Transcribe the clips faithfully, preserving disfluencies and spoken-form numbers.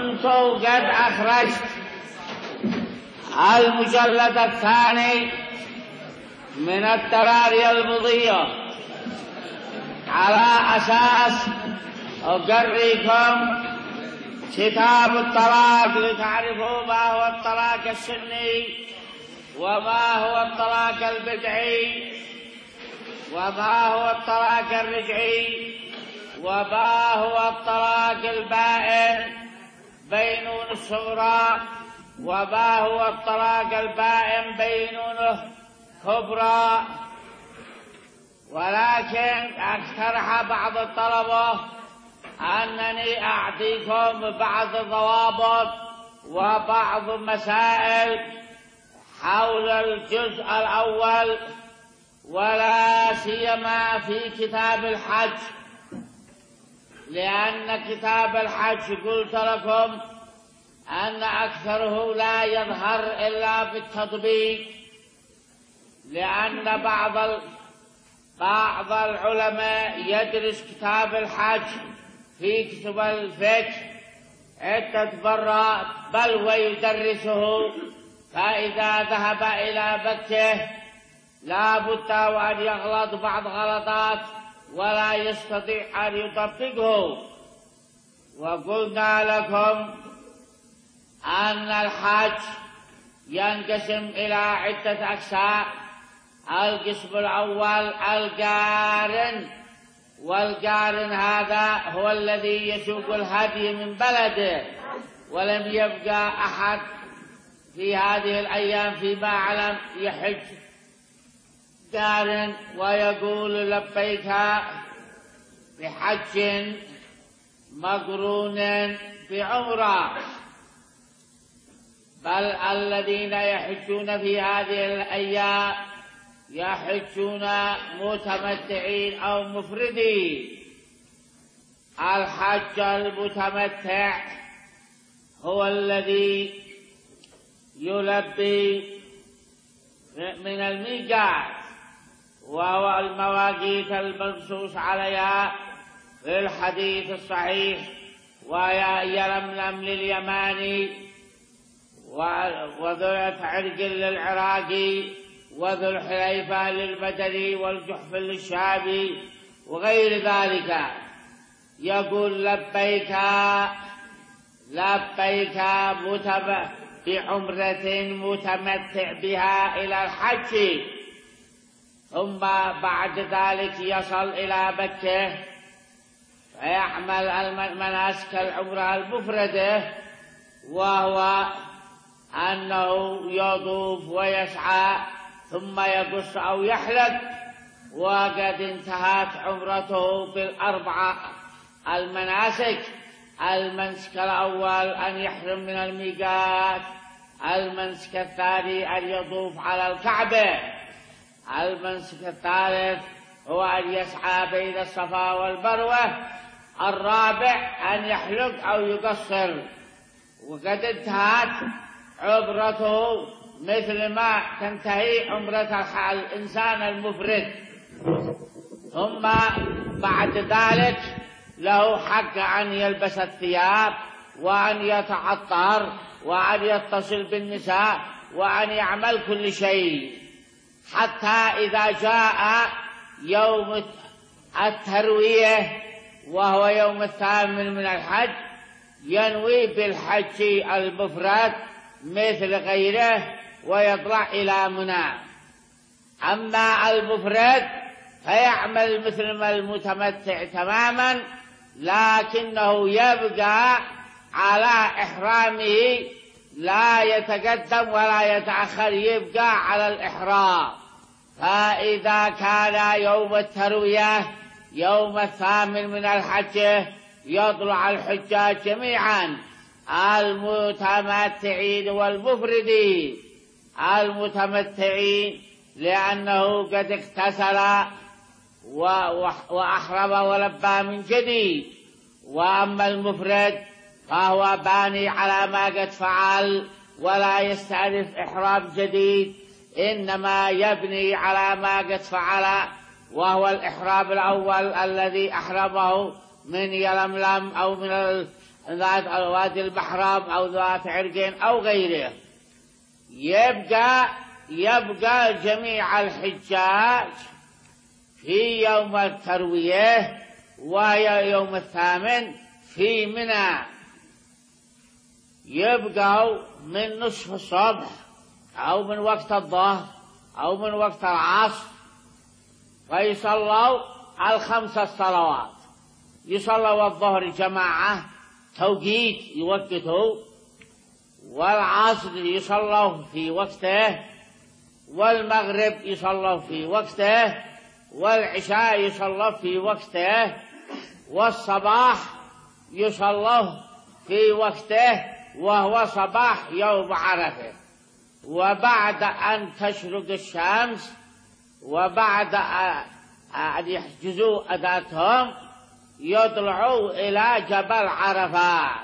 كنت قد أخرجت المجلد الثاني من التراري المضية على أساس أقريكم كتاب الطلاق لتعرفوا ما هو الطلاق السني وما هو الطلاق البدعي وما هو الطلاق الرجعي وما هو الطلاق البائن بينون الصغرى وما هو الطلاق البائن بينونه كبرى. ولكن اقترح بعض الطلبة أنني أعطيكم بعض الضوابط وبعض مسائل حول الجزء الأول ولا سيما في كتاب الحج، لأن كتاب الحج قلت لكم أن أكثره لا يظهر إلا بالتطبيق، لأن بعض بعض العلماء يدرس كتاب الحج في كتب الفقه عدة مرات بل ويدرسه، فإذا ذهب إلى مكة لا بد وأن يغلط بعض غلطات ولا يستطيع أن يطبقه. وقلنا لكم أن الحج ينقسم إلى عدة أقسام. القسم الأول القارن، والقارن هذا هو الذي يسوق الهدي من بلده، ولم يبقى أحد في هذه الأيام فيما أعلم يحج قارن ويقول لبيك بحج مقرون بعمرة، بل الذين يحجون في هذه الأيام يحجون متمتعين أو مفردين. الحج المتمتع هو الذي يلبي من الميقات، وهو المواقيت المنصوص عليها في الحديث الصحيح، وهي يلملم لليماني وذو عرق للعراقي وذو الحليفة للبدري والجحف للشعبي وغير ذلك. يقول لبيك لبيك بعمرة متمتع بها إلى الحج، ثم بعد ذلك يصل إلى مكة فيعمل مناسك العمرة المفردة، وهو أنه يطوف ويسعى ثم يقص أو يحلق، وقد انتهت عمرته بالأربعة المناسك. المنسك الأول أن يحرم من الميقات، المنسك الثاني أن يطوف على الكعبة، المنسك الثالث هو أن يسعى بين الصفا والمروة، الرابع أن يحلق أو يقصر. وقد انتهت عمرته مثل ما تنتهي عمرة الإنسان المفرد. ثم بعد ذلك له حق أن يلبس الثياب وأن يتعطر وأن يتصل بالنساء وأن يعمل كل شيء، حتى إذا جاء يوم التروية وهو يوم الثامن من الحج ينوي بالحج المفرد مثل غيره ويطلع إلى منى. أما المفرد فيعمل مثل ما المتمتع تماما، لكنه يبقى على إحرامه، لا يتقدم ولا يتأخر، يبقى على الإحرام. فإذا كان يوم التروية يوم الثامن من الحج يطلع الحجاج جميعا المتمتعين والمفردين. المتمتعين لأنه قد اغتسل وأحرم ولبى من جديد، وأما المفرد فهو باني على ما قد فعل ولا يستأنف إحرام جديد، إنما يبني على ما قد فعل، وهو الإحرام الأول الذي أحرمه من يلملم أو من ذات وادي البحرام أو ذات عرقين أو غيره. يبقى يبقى جميع الحجاج في يوم التروية وهي يوم الثامن في منى، يبقوا من نصف الصبح أو من وقت الظهر أو من وقت العصر، فيصلوا الخمس الصلوات. يصلوا الظهر جماعة توقيت يوقتوا، والعصر يصلوا في وقته، والمغرب يصلوا في وقته، والعشاء يصلوا في وقته، والصباح يصلوا في وقته وهو صباح يوم عرفة. وبعد أن تشرق الشمس وبعد أن يحجزوا أداتهم يطلعوا إلى جبل عرفات.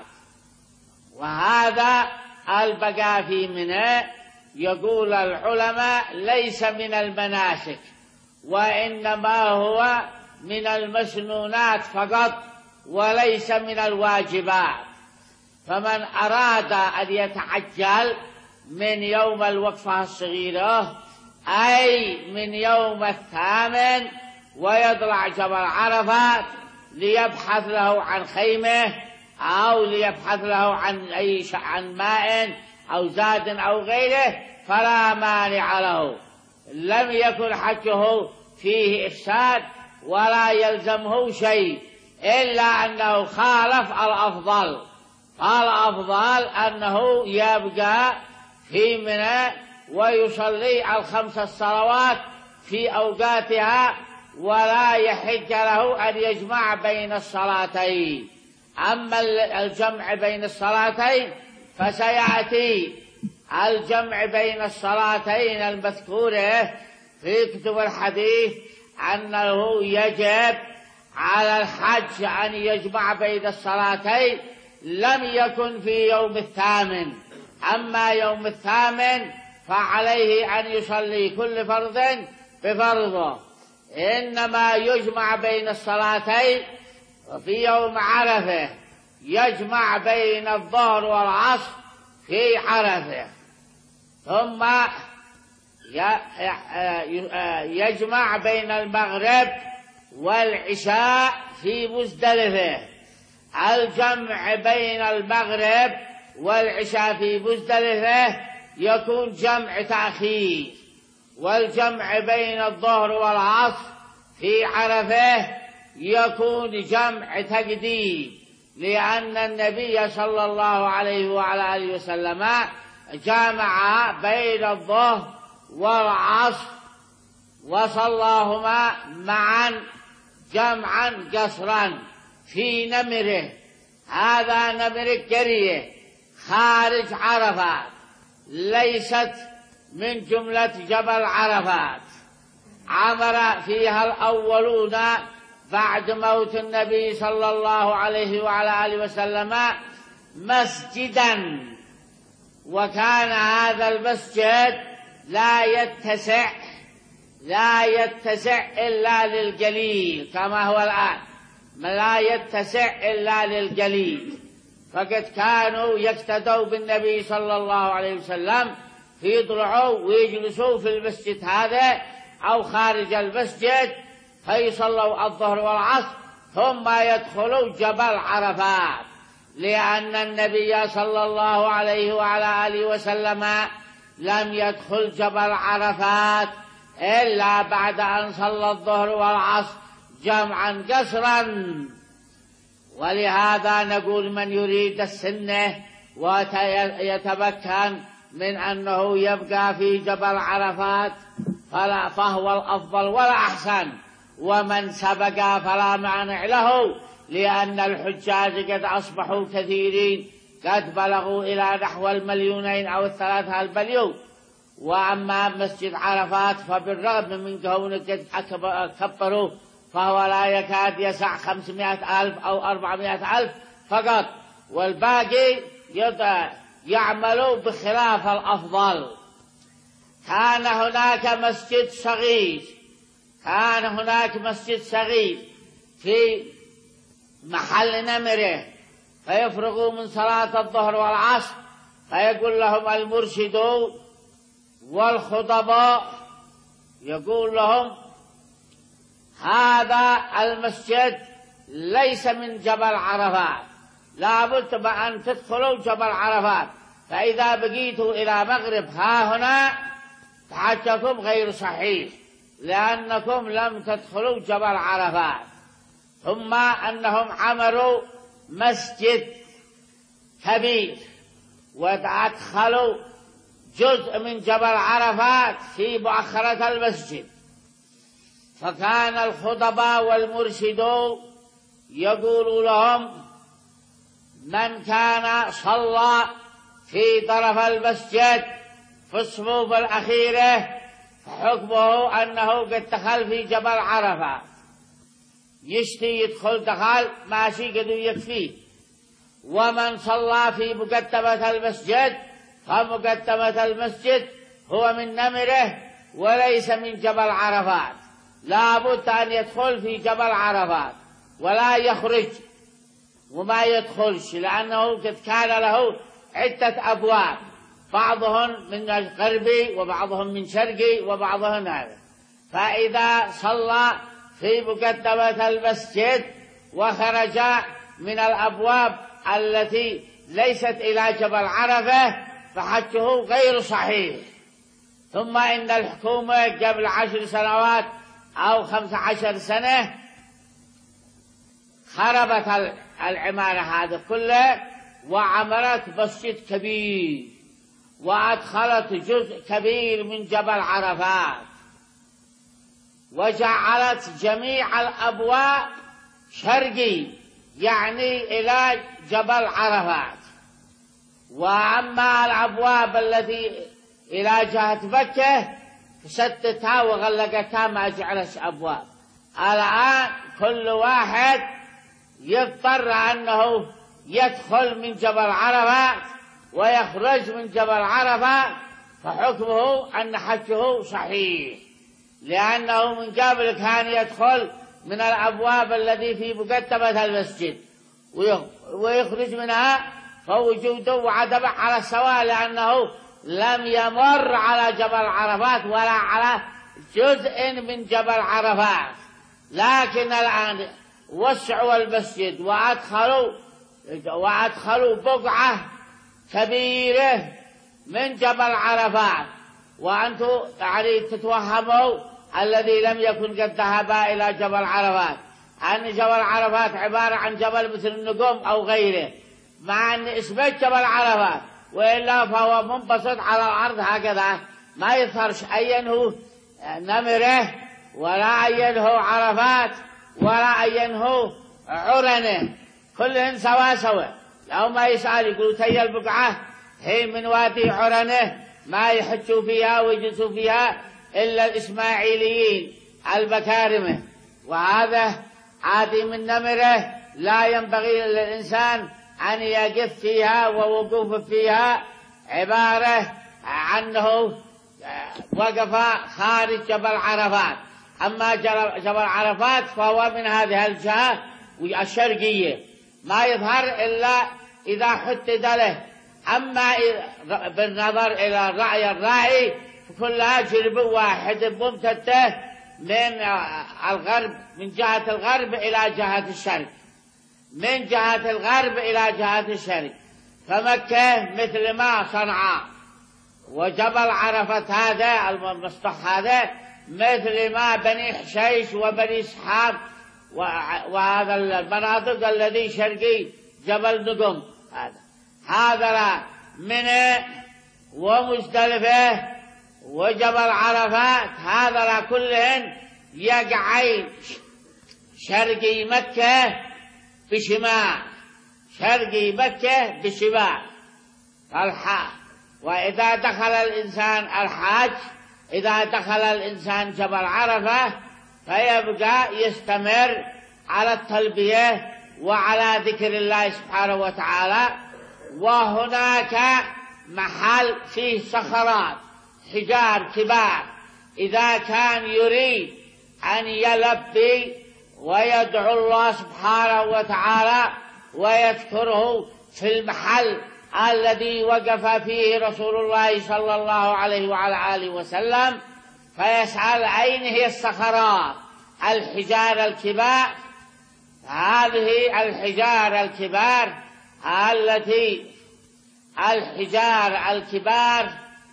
وهذا البقاء في منى يقول العلماء ليس من المناسك، وإنما هو من المسنونات فقط وليس من الواجبات. فمن أراد أن يتعجل من يوم الوقفة الصغيرة أي من يوم الثامن ويطلع جبل عرفات ليبحث له عن خيمة أو ليبحث له عن أي عن ماء أو زاد أو غيره فلا مانع له. لم يكن حجه فيه إفساد ولا يلزمه شيء، إلا أنه خالف الأفضل. الأفضل أنه يبقى في منى ويصلي الخمس الصلوات في أوقاتها، ولا يحج له أن يجمع بين الصلاتين. أما الجمع بين الصلاتين فسيأتي الجمع بين الصلاتين المذكورة في كتب الحديث أنه يجب على الحج أن يجمع بين الصلاتين، لم يكن في يوم الثامن. أما يوم الثامن فعليه أن يصلي كل فرض بفرضه، إنما يجمع بين الصلاتين. وفي يوم عرفة يجمع بين الظهر والعصر في عرفة، ثم يجمع بين المغرب والعشاء في مزدلفة. الجمع بين المغرب والعشاء في مزدلفة يكون جمع تأخير، والجمع بين الظهر والعصر في عرفة يكون جمع تقديم، لأن النبي صلى الله عليه وعلى آله وسلم جامع بين الظهر والعصر وصلاهما معا جمعا قصرا في نمره. هذا نمر قرية خارج عرفات، ليست من جملة جبل عرفات. عمر فيها الأولون بعد موت النبي صلى الله عليه وعلى آله وسلم مسجدا، وكان هذا المسجد لا يتسع لا يتسع إلا للقليل كما هو الآن، لا يتسع إلا للقليل. فقد كانوا يقتدوا بالنبي صلى الله عليه وسلم فيطلعوا ويجلسوا في المسجد هذا أو خارج المسجد فيصلوا الظهر والعصر ثم يدخلوا جبل عرفات، لأن النبي صلى الله عليه وعلى آله وسلم لم يدخل جبل عرفات إلا بعد أن صلى الظهر والعصر جمعا قصرا. ولهذا نقول من يريد السنة ويتمكن من أنه يبقى في جبل عرفات فلا فهو الأفضل ولا أحسن، ومن سبق فلا مانع له، لأن الحجاج قد أصبحوا كثيرين، قد بلغوا إلى نحو المليونين أو الثلاثة المليون. وأما مسجد عرفات فبالرغم من كونه قد كبروا فهو لا يكاد يسع خمسمائة ألف أو أربعمائة ألف فقط، والباقي يعملوا بخلاف الأفضل. كان هناك مسجد صغير كان هناك مسجد صغير في محل نمره، فيفرغوا من صلاة الظهر والعصر، فيقول لهم المرشدون والخطباء، يقول لهم هذا المسجد ليس من جبل عرفات، لا بد أن تدخلوا جبل عرفات، فإذا بقيتوا إلى مغرب ها هنا حجكم غير صحيح لأنكم لم تدخلوا جبل عرفات. ثم أنهم عملوا مسجد كبير وأدخلوا جزء من جبل عرفات في مؤخرة المسجد، فكان الخطباء والمرشدون يقول لهم من كان صلى في طرف المسجد في الصفوف الأخيرة فحكمه أنه قد دخل في جبل عرفة، يشتي يدخل دخل ماشي قد يكفيه. ومن صلى في مقدمة المسجد فمقدمة المسجد هو من نمره وليس من جبل عرفات، لا بد أن يدخل في جبل عرفات ولا يخرج وما يدخلش، لأنه قد كان له عدة أبواب، بعضهم من الغربي وبعضهم من شرقي وبعضهم هذا. فإذا صلى في مقدمة المسجد وخرج من الأبواب التي ليست إلى جبل عرفة فحجه غير صحيح. ثم إن الحكومة قبل عشر سنوات أو خمس عشر سنة خربت العمارة هذا كله وعملت مسجد كبير وأدخلت جزء كبير من جبل عرفات وجعلت جميع الأبواب شرقي يعني إلى جبل عرفات، وأما الأبواب التي إلى جهة مكة فسدتها وغلقتها ما جعلت أبواب. الآن كل واحد يضطر أنه يدخل من جبل عرفات ويخرج من جبل عرفات، فحكمه أن حجه صحيح، لأنه من قبل كان يدخل من الأبواب التي في مقدمة المسجد ويخرج منها، فوجوده وعدمه على السواء، لأنه لم يمر على جبل عرفات ولا على جزء من جبل عرفات. لكن الآن وسعوا المسجد وأدخلوا وأدخلوا بقعة كبيرة من جبل عرفات، وأنتم يعني تتوهموا الذي لم يكن قد ذهب إلى جبل عرفات أن جبل عرفات عبارة عن جبل مثل النجوم أو غيره، مع أن اسمه جبل عرفات وإلا فهو منبسط على الأرض هكذا، ما يظهرش أين هو نمره ولا أين هو عرفات ولا أين هو عرنه، كلهم سوا سوا. لو ما يسأل يقولوا تي البقعة هي من وادي عرنه ما يحجوا فيها ويجلسوا فيها إلا الإسماعيليين البكارمة، وهذا عادي من نمره لا ينبغي للإنسان أن يقف فيها، ووقوف فيها عبارة عنه وقف خارج جبل عرفات. أما جبل عرفات فهو من هذه الجهة الشرقية ما يظهر إلا إذا حدد له. أما بالنظر إلى الرأي الرائي فكلها جرب واحد ممتدة من الغرب، من جهة الغرب إلى جهة الشرق، من جهة الغرب إلى جهة الشرق. فمكة مثل ما صنعاء، وجبل عرفة هذا المسطح هذا مثل ما بني حشيش وبني سحاب وهذا المناطق الذي شرقي جبل نقم هذا هذا منى ومزدلفة وجبل عرفات هذا كلهن يقعين شرقي مكة بشمال، شرقي مكة بشمال الحاج. وإذا دخل الإنسان الحاج إذا دخل الإنسان جبل عرفة فيبقى يستمر على التلبية وعلى ذكر الله سبحانه وتعالى. وهناك محل فيه صخرات حجار كبار، إذا كان يريد أن يلبي ويدعو الله سبحانه وتعالى ويذكره في المحل الذي وقف فيه رسول الله صلى الله عليه وعلى آله وسلم، فيسأل أين هي الصخرات الحجار الكبار. هذه الحجار الكبار التي الحجار الكبار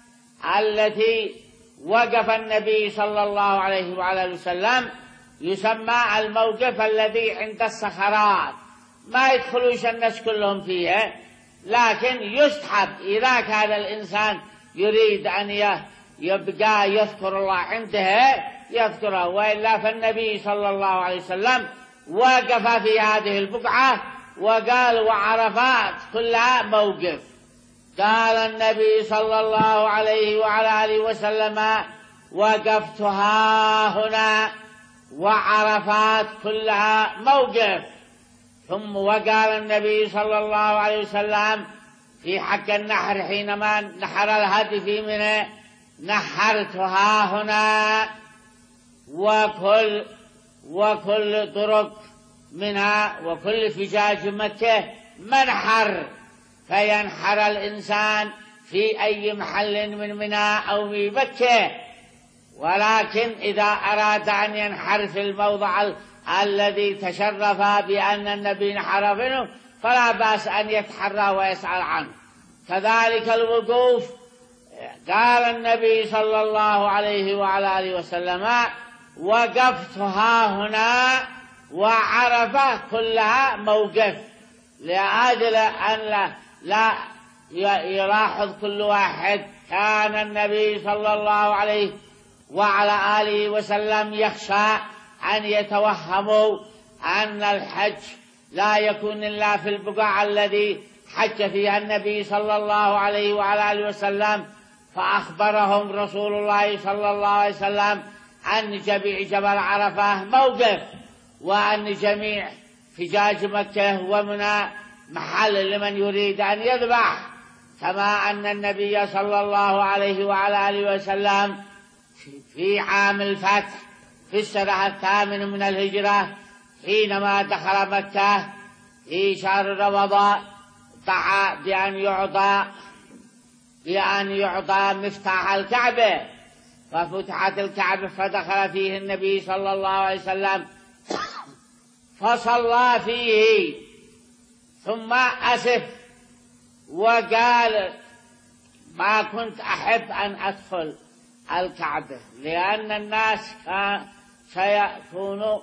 التي وقف النبي صلى الله عليه وعلى آله وسلم يسمى الموقف الذي عند الصخرات. ما يدخلوش الناس كلهم فيها، لكن يستحب إذا كان الإنسان يريد أن يبقى يذكر الله عندها يذكره، وإلا فالنبي صلى الله عليه وسلم وقف في هذه البقعة وقال وعرفات كلها موقف. قال النبي صلى الله عليه وعلى آله وسلم وقفت ها هنا وعرفات كلها موقف. ثم وقال النبي صلى الله عليه وسلم في حق النحر حينما نحر الهدي في منى نحرت ها هنا وكل وكل طرق منها وكل فجاج مكة منحر، فينحر الإنسان في أي محل من منى أو في مكة، ولكن إذا أراد أن ينحر في الموضع الذي تشرف بأن النبي نحر منه فلا بأس أن يتحرى ويسأل عنه. كذلك الوقوف، قال النبي صلى الله عليه وعلى آله وسلم وقفت ها هنا وعرفة كلها موقف، لأجل أن لا, لا يلاحظ كل واحد. كان النبي صلى الله عليه وعلى آله وسلم يخشى أن يتوهموا أن الحج لا يكون إلا في البقعة الذي حج فيها النبي صلى الله عليه وعلى آله وسلم، فأخبرهم رسول الله صلى الله عليه وسلم أن جميع جبل عرفة موقف، وأن جميع فجاج مكة ومنى محل لمن يريد أن يذبح، كما أن النبي صلى الله عليه وعلى آله وسلم في عام الفتح في السنة الثامن من الهجرة حينما دخل مكة في شهر رمضان دعا بأن يعطى بأن يعطى مفتاح الكعبة، ففتحت الكعبة فدخل فيه النبي صلى الله عليه وسلم فصلى فيه، ثم أسف وقال ما كنت أحب أن أدخل الكعبة لأن الناس سيكونوا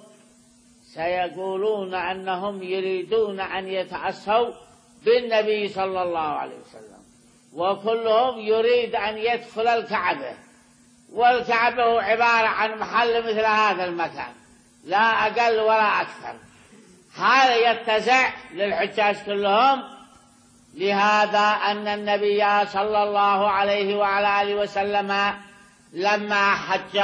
سيقولون أنهم يريدون أن يتأسوا بالنبي صلى الله عليه وسلم، وكلهم يريد أن يدخل الكعبة، والكعبة عبارة عن محل مثل هذا المكان لا أقل ولا أكثر، هذا يتسع للحجاج كلهم. لهذا أن النبي صلى الله عليه وعلى آله وسلم لما حج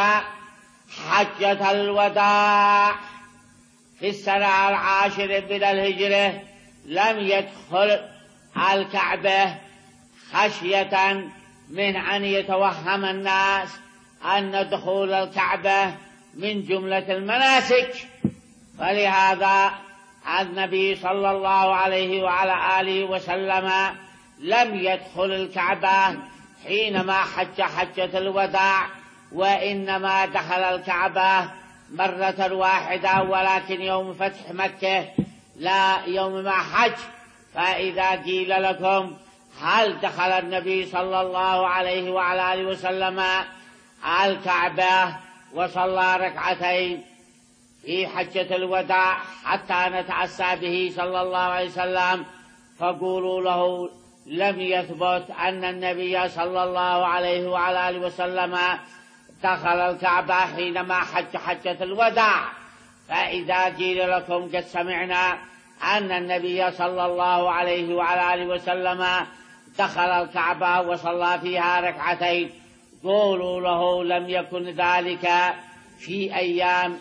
حجة الوداع في السنة العاشرة من الهجرة لم يدخل الكعبة خشية من أن يتوهم الناس أن دخول الكعبة من جملة المناسك، فلهذا النبي صلى الله عليه وعلى آله وسلم لم يدخل الكعبة حينما حج حجة الوداع، وإنما دخل الكعبة مرة واحدة ولكن يوم فتح مكة لا يوم ما حج. فإذا قيل لكم هل دخل النبي صلى الله عليه وعلى آله وسلم الكعبة وصلى ركعتين في حجة الوداع حتى نتأسى به صلى الله عليه وسلم، فقولوا له لم يثبت أن النبي صلى الله عليه وعلى آله وسلم دخل الكعبة حينما حج حجة الوداع. فإذا قيل لكم قد سمعنا أن النبي صلى الله عليه وعلى آله وسلم دخل الكعبة وصلى فيها ركعتين، قولوا له لم يكن ذلك في أيام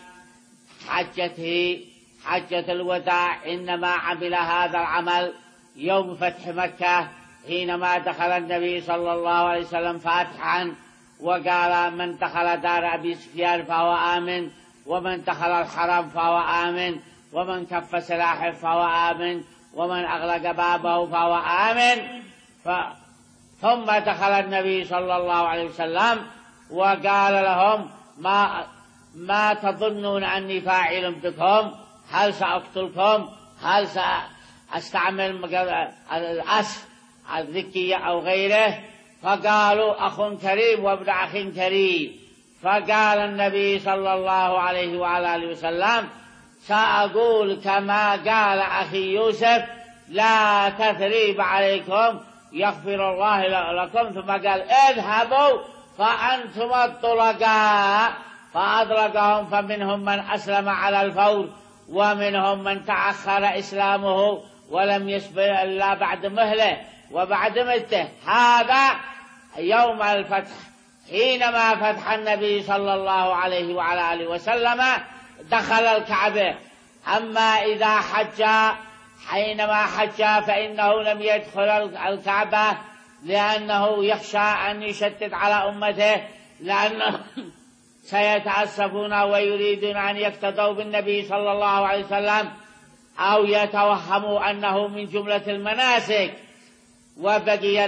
حجته حجة الوداع، إنما عمل هذا العمل يوم فتح مكة حينما دخل النبي صلى الله عليه وسلم فاتحا وقال من دخل دار أبي سفيان فهو آمن، ومن دخل الحرم فهو آمن، ومن كف سلاحه فهو آمن، ومن أغلق بابه فهو آمن. ف... ثم دخل النبي صلى الله عليه وسلم وقال لهم ما, ما تظنون أني فاعل بكم؟ هل سأقتلكم؟ هل سأستعمل الأسف الذكية أو غيره؟ فقالوا أخ كريم وابن أخ كريم. فقال النبي صلى الله عليه وعلى آله وسلم سأقول كما قال أخي يوسف لا تثريب عليكم يغفر الله لكم. ثم قال اذهبوا فأنتم الطلقاء. فأطلقهم، فمنهم من أسلم على الفور ومنهم من تأخر إسلامه ولم يصبر إلا بعد مهله وبعد مدته. هذا يوم الفتح، حينما فتح النبي صلى الله عليه وعلى آله وسلم دخل الكعبة. أما إذا حج، حينما حج فإنه لم يدخل الكعبة لأنه يخشى أن يشتت على أمته، لأنه سيتأسفون ويريدون أن يقتدوا بالنبي صلى الله عليه وسلم أو يتوهموا أنه من جملة المناسك. وبقي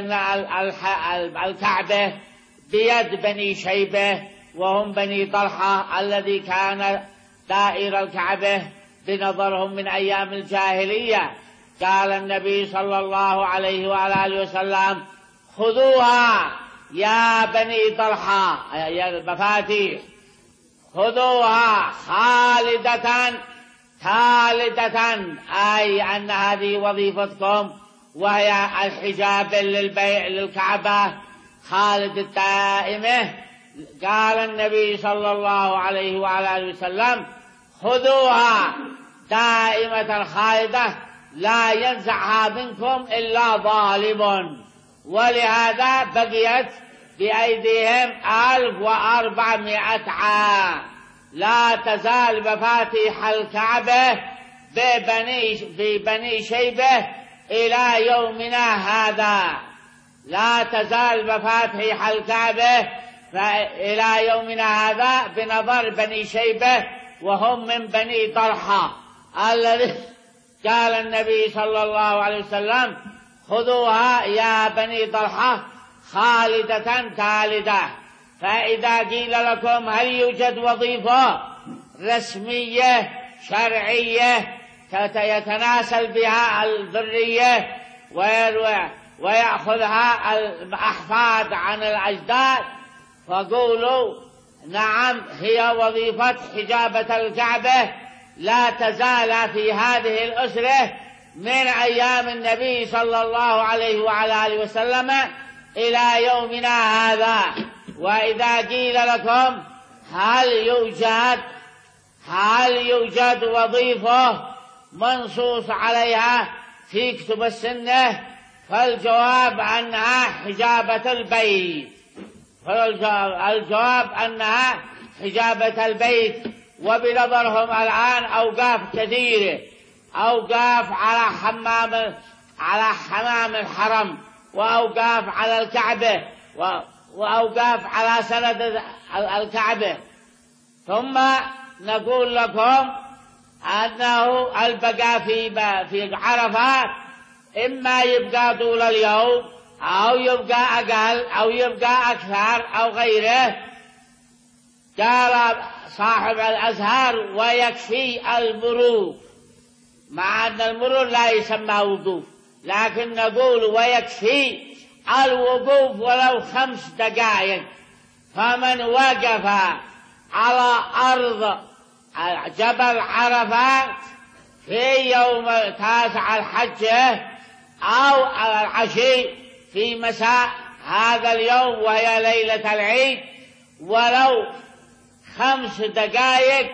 الكعبة بيد بني شيبة وهم بني طلحة الذي كان دائر الكعبة بنظرهم من أيام الجاهلية. قال النبي صلى الله عليه وعلى آله وسلم خذوها يا بني طلحة، يا المفاتيح، خذوها خالدة خالدة، أي أن هذه وظيفتكم وهي الحجاب للبيع للكعبة خالد الدائمة. قال النبي صلى الله عليه وعلى آله وسلم خذوها دائمة خالدة لا ينزعها منكم إلا ظالم. ولهذا بقيت بأيديهم ألف وأربعمائة عام. لا تزال مفاتيح الكعبة ببني, ببني شيبة إلى يومنا هذا. لا تزال مفاتيح الكعبة إلى يومنا هذا بنظر بني شيبة وهم من بني طلحة الذي قال النبي صلى الله عليه وسلم خذوها يا بني طلحة خالدة خالدة. فإذا قيل لكم هل يوجد وظيفة رسمية شرعية يتناسل بها الذرية ويأخذها الأحفاد عن الأجداد، فقولوا نعم، هي وظيفة حجابة الكعبة لا تزال في هذه الأسرة من أيام النبي صلى الله عليه وعلى آله وسلم إلى يومنا هذا. وإذا قيل لكم هل يوجد هل يوجد وظيفة منصوص عليها في كتب السنة، فالجواب أنها حجابة البيت. فالجواب أنها حجابة البيت. وبنظرهم الآن أوقاف كثيرة، أوقاف على حمام على حمام الحرم، وأوقاف على الكعبة، وأوقاف على سند الكعبة. ثم نقول لكم أنه البقاء في في عرفات إما يبقى طول اليوم أو يبقى أقل أو يبقى أكثر أو غيره. قال صاحب الأزهار ويكفي المرور، مع أن المرور لا يسمى وقوف، لكن نقول ويكفي الوقوف ولو خمس دقائق. فمن وقف على أرض جبل عرفات في يوم تاسع الحج أو العشي في مساء هذا اليوم وهي ليلة العيد ولو خمس دقائق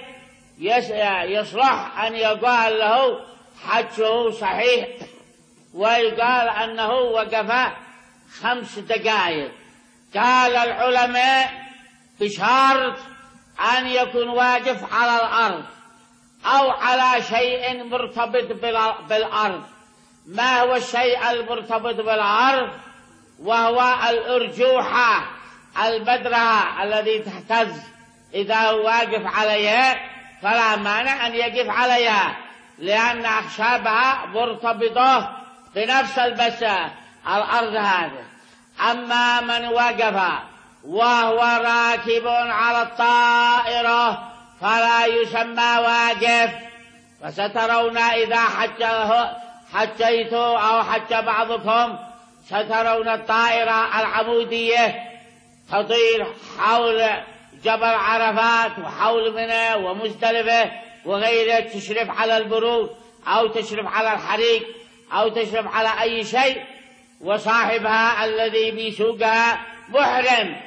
يصلح أن يقال له حجه صحيح، ويقال أنه وقف خمس دقائق. قال العلماء بشرط أن يكون واقف على الأرض أو على شيء مرتبط بالأرض. ما هو الشيء المرتبط بالأرض؟ وهو الأرجوحة البدرة الذي تهتز، إذا هو واقف عليها فلا مانع أن يقف عليها. لأن أخشابها مرتبطة بنفس البس الأرض هذه. أما من وقف وهو راكب على الطائرة فلا يسمى واقف. فسترون إذا حجيت أو حج بعضكم سترون الطائرة العمودية تطير حول جبل عرفات وحول منى ومزدلفة وغيره، تشرف على البرود أو تشرف على الحريق أو تشرف على أي شيء، وصاحبها الذي بيسوقها محرم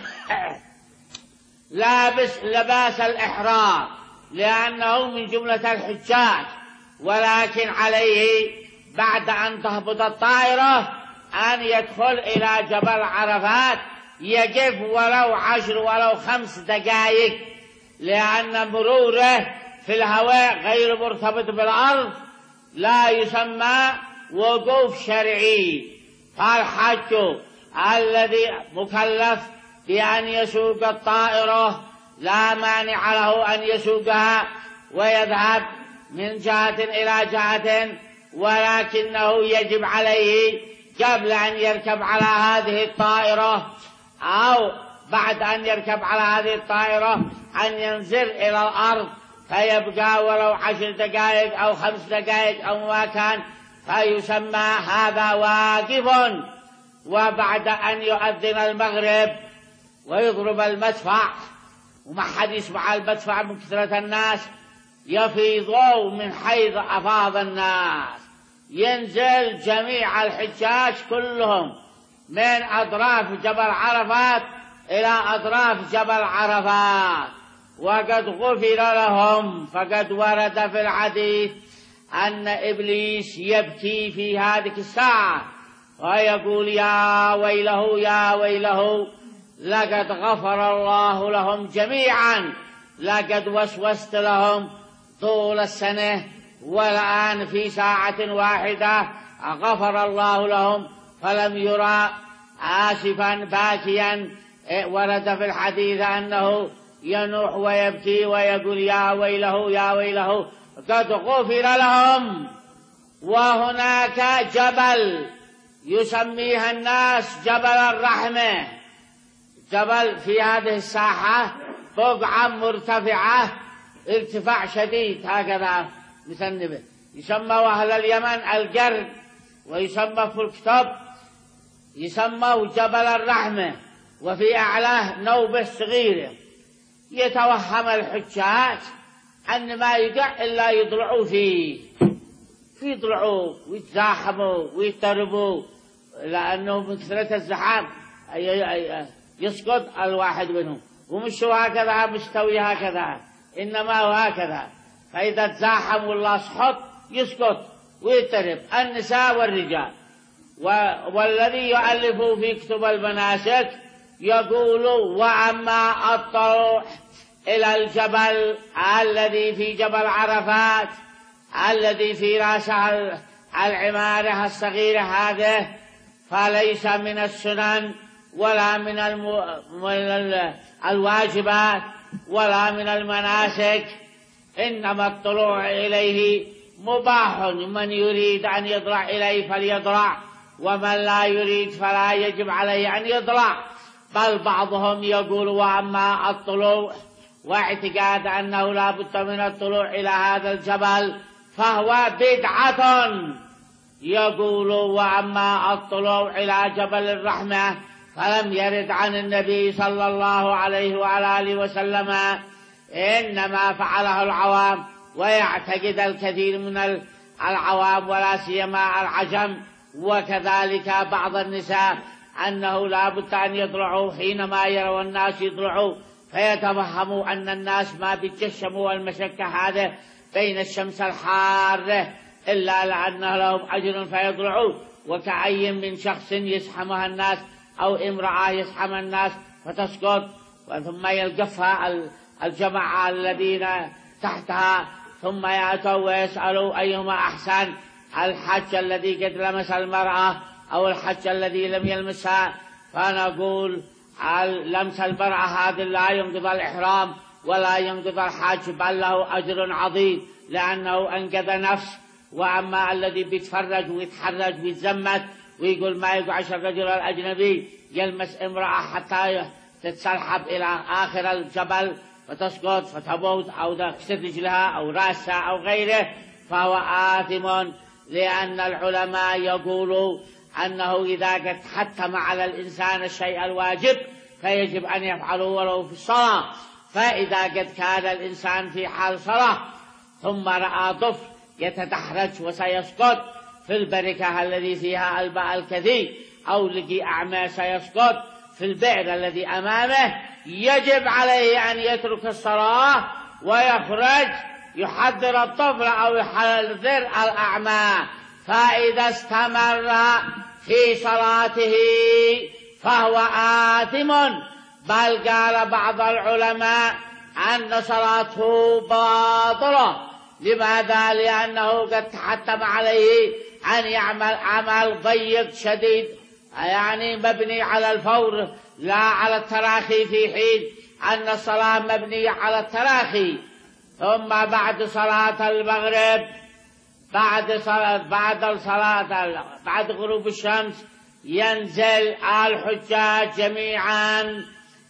لابس لباس الإحرام لأنه من جملة الحجاج، ولكن عليه بعد أن تهبط الطائرة أن يدخل إلى جبل عرفات يقف ولو عشر ولو خمس دقائق، لأن مروره في الهواء غير مرتبط بالأرض لا يسمى وقوف شرعي. فالحج الذي مكلف بأن يسوق الطائرة لا مانع له أن يسوقها ويذهب من جهة إلى جهة، ولكنه يجب عليه قبل أن يركب على هذه الطائرة أو بعد أن يركب على هذه الطائرة أن ينزل إلى الأرض فيبقى ولو عشر دقائق أو خمس دقائق أو ما كان، فيسمى هذا واقف. وبعد أن يؤذن المغرب ويضرب المدفع، وما حد يسمع المدفع من كثرة الناس، يفيضوا من حيث أفاض الناس، ينزل جميع الحجاج كلهم من أطراف جبل عرفات إلى أطراف جبل عرفات، وقد غفر لهم. فقد ورد في الحديث أن إبليس يبكي في هذه الساعة ويقول يا ويله يا ويله لقد غفر الله لهم جميعا، لقد وسوست لهم طول السنة والآن في ساعة واحدة غفر الله لهم فلم يرى آسفا باكيا. ورد في الحديث أنه ينوح ويبكي ويقول يا ويله يا ويله قد غفر لهم. وهناك جبل يسميها الناس جبل الرحمة، جبل في هذه الساحة بقعة مرتفعة ارتفاع شديد هكذا مسنبه، يسمى أهل اليمن الجرد، ويسمى في الكتب يسمى جبل الرحمة، وفي أعلاه نوبة صغيرة. يتوهم الحجاج أن ما يقع إلا يطلعوا فيه، يطلعوا ويتزاحموا ويتربوا، لأنه من كثرة الزحام يسقط الواحد منهم، ومش هكذا مستوي هكذا، إنما هو هكذا. فإذا تزاحم والله سحط يسقط ويترب النساء والرجال. والذي يؤلف في كتب المناسك يقول وأما الطلوع إلى الجبل الذي في جبل عرفات الذي في رأسه العمارة الصغيرة هذه فليس من السنن ولا من الواجبات ولا من المناسك، إنما الطلوع إليه مباح، من يريد أن يطلع إليه فليطلع، ومن لا يريد فلا يجب عليه أن يطلع. بل بعضهم يقول وأما الطلوع واعتقاد أنه لا بد من الطلوع إلى هذا الجبل فهو بدعة. يقول وأما الطلوع إلى جبل الرحمة فلم يرد عن النبي صلى الله عليه وعلى آله وسلم، إنما فعله العوام، ويعتقد الكثير من العوام ولا سيما العجم وكذلك بعض النساء أنه لا بد أن يطلعوا حينما يروا الناس يطلعوا، فيتوهموا أن الناس ما بيتجشموا المشقة هذا بين الشمس الحارة إلا لأن لهم أجر فيطلعوا. وكأي من شخص يزحمها الناس أو امرأة يزحم الناس فتسقط، ثم يلقفها الجماعة الذين تحتها ثم يأتوا ويسألوا أيهما أحسن، الحج الذي قد لمس المرأة أو الحج الذي لم يلمسها. فنقول لمس المرأة هذا لا ينقض الإحرام، ولا ينقض الحج بل له أجر عظيم لأنه أنقذ نفس. وأما الذي بيتفرج ويتحرج ويتزمت ويقول ما يقعش الرجل الأجنبي يلمس امرأة حتى تتسلحب إلى آخر الجبل فتسقط فتموت أو تكسر رجلها أو رأسها أو غيره، فهو آثم، لأن العلماء يقولوا أنه إذا قد حتم على الإنسان الشيء الواجب فيجب أن يفعله ولو في الصلاة. فإذا قد كان الإنسان في حال صلاة ثم رأى طفل يتدحرج وسيسقط في البركة الذي فيها الماء الكثير أو لقي أعمى سيسقط في البئر الذي أمامه، يجب عليه أن يترك الصلاة ويخرج يحذر الطفل أو يحذر الأعمى. فإذا استمر في صلاته فهو آثم، بل قال بعض العلماء أن صلاته باطلة. لماذا؟ لأنه قد تحتم عليه أن يعمل عمل ضيق شديد، يعني مبني على الفور لا على التراخي، في حين أن الصلاة مبنية على التراخي. ثم بعد صلاة المغرب بعد صلاة بعد الصلاة بعد غروب الشمس ينزل الحجاج جميعا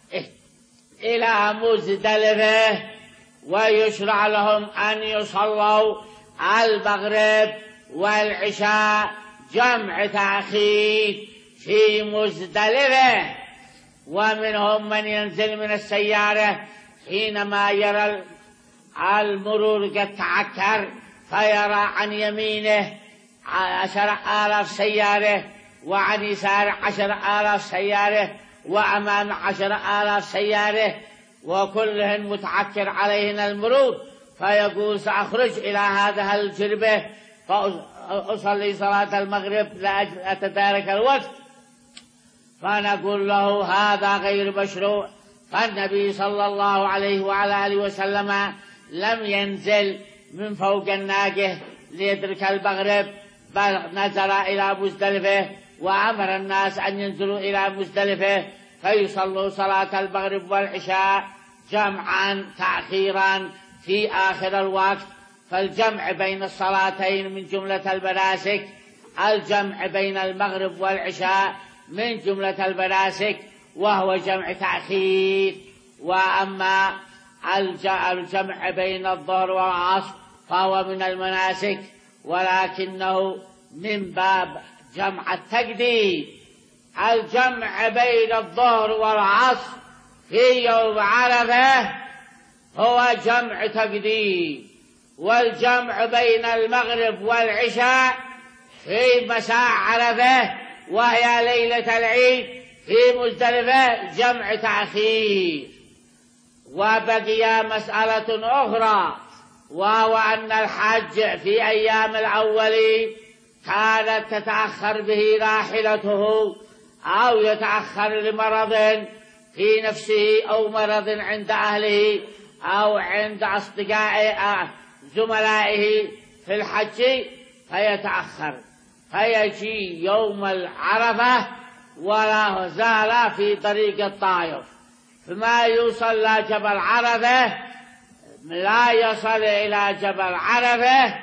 إلى مزدلفة، ويشرع لهم أن يصلوا المغرب والعشاء جمع تأخير في مزدلفة. ومنهم من ينزل من السيارة حينما يرى المرور قد تعكر فيرى عن يمينه عشر آلاف سيارة وعن يساره عشر آلاف سيارة وأمام عشر آلاف سيارة وكلهن متعكر عليهن المرور، فيقول سأخرج إلى هذا الجربة فأصلي صلاة المغرب لأجل أتدارك الوقت. فنقول له هذا غير مشروع. فالنبي صلى الله عليه وعلى آله وسلم لم ينزل من فوق الناقة ليدرك المغرب، بل نزل إلى مزدلفة وأمر الناس أن ينزلوا إلى مزدلفة فيصلوا صلاة المغرب والعشاء جمعا تأخيرا في آخر الوقت. فالجمع بين الصلاتين من جملة المناسك، الجمع بين المغرب والعشاء من جملة المناسك وهو جمع تأخير. وأما الجمع بين الظهر والعصر فهو من المناسك ولكنه من باب جمع التقديم. الجمع بين الظهر والعصر في يوم عرفة هو جمع تقديم، والجمع بين المغرب والعشاء في مساء عرفة وهي ليلة العيد في مزدلفة جمع تأخير. وبقي مسألة أخرى، وهو أن الحج في أيام الأولين كانت تتأخر به راحلته أو يتأخر لمرض في نفسه أو مرض عند أهله أو عند أصدقائه زملائه في الحج فيتأخر، فيجي يوم العرفة ولا زال في طريق الطائف، فما يوصل إلى جبل عرفة لا يصل إلى جبل عرفة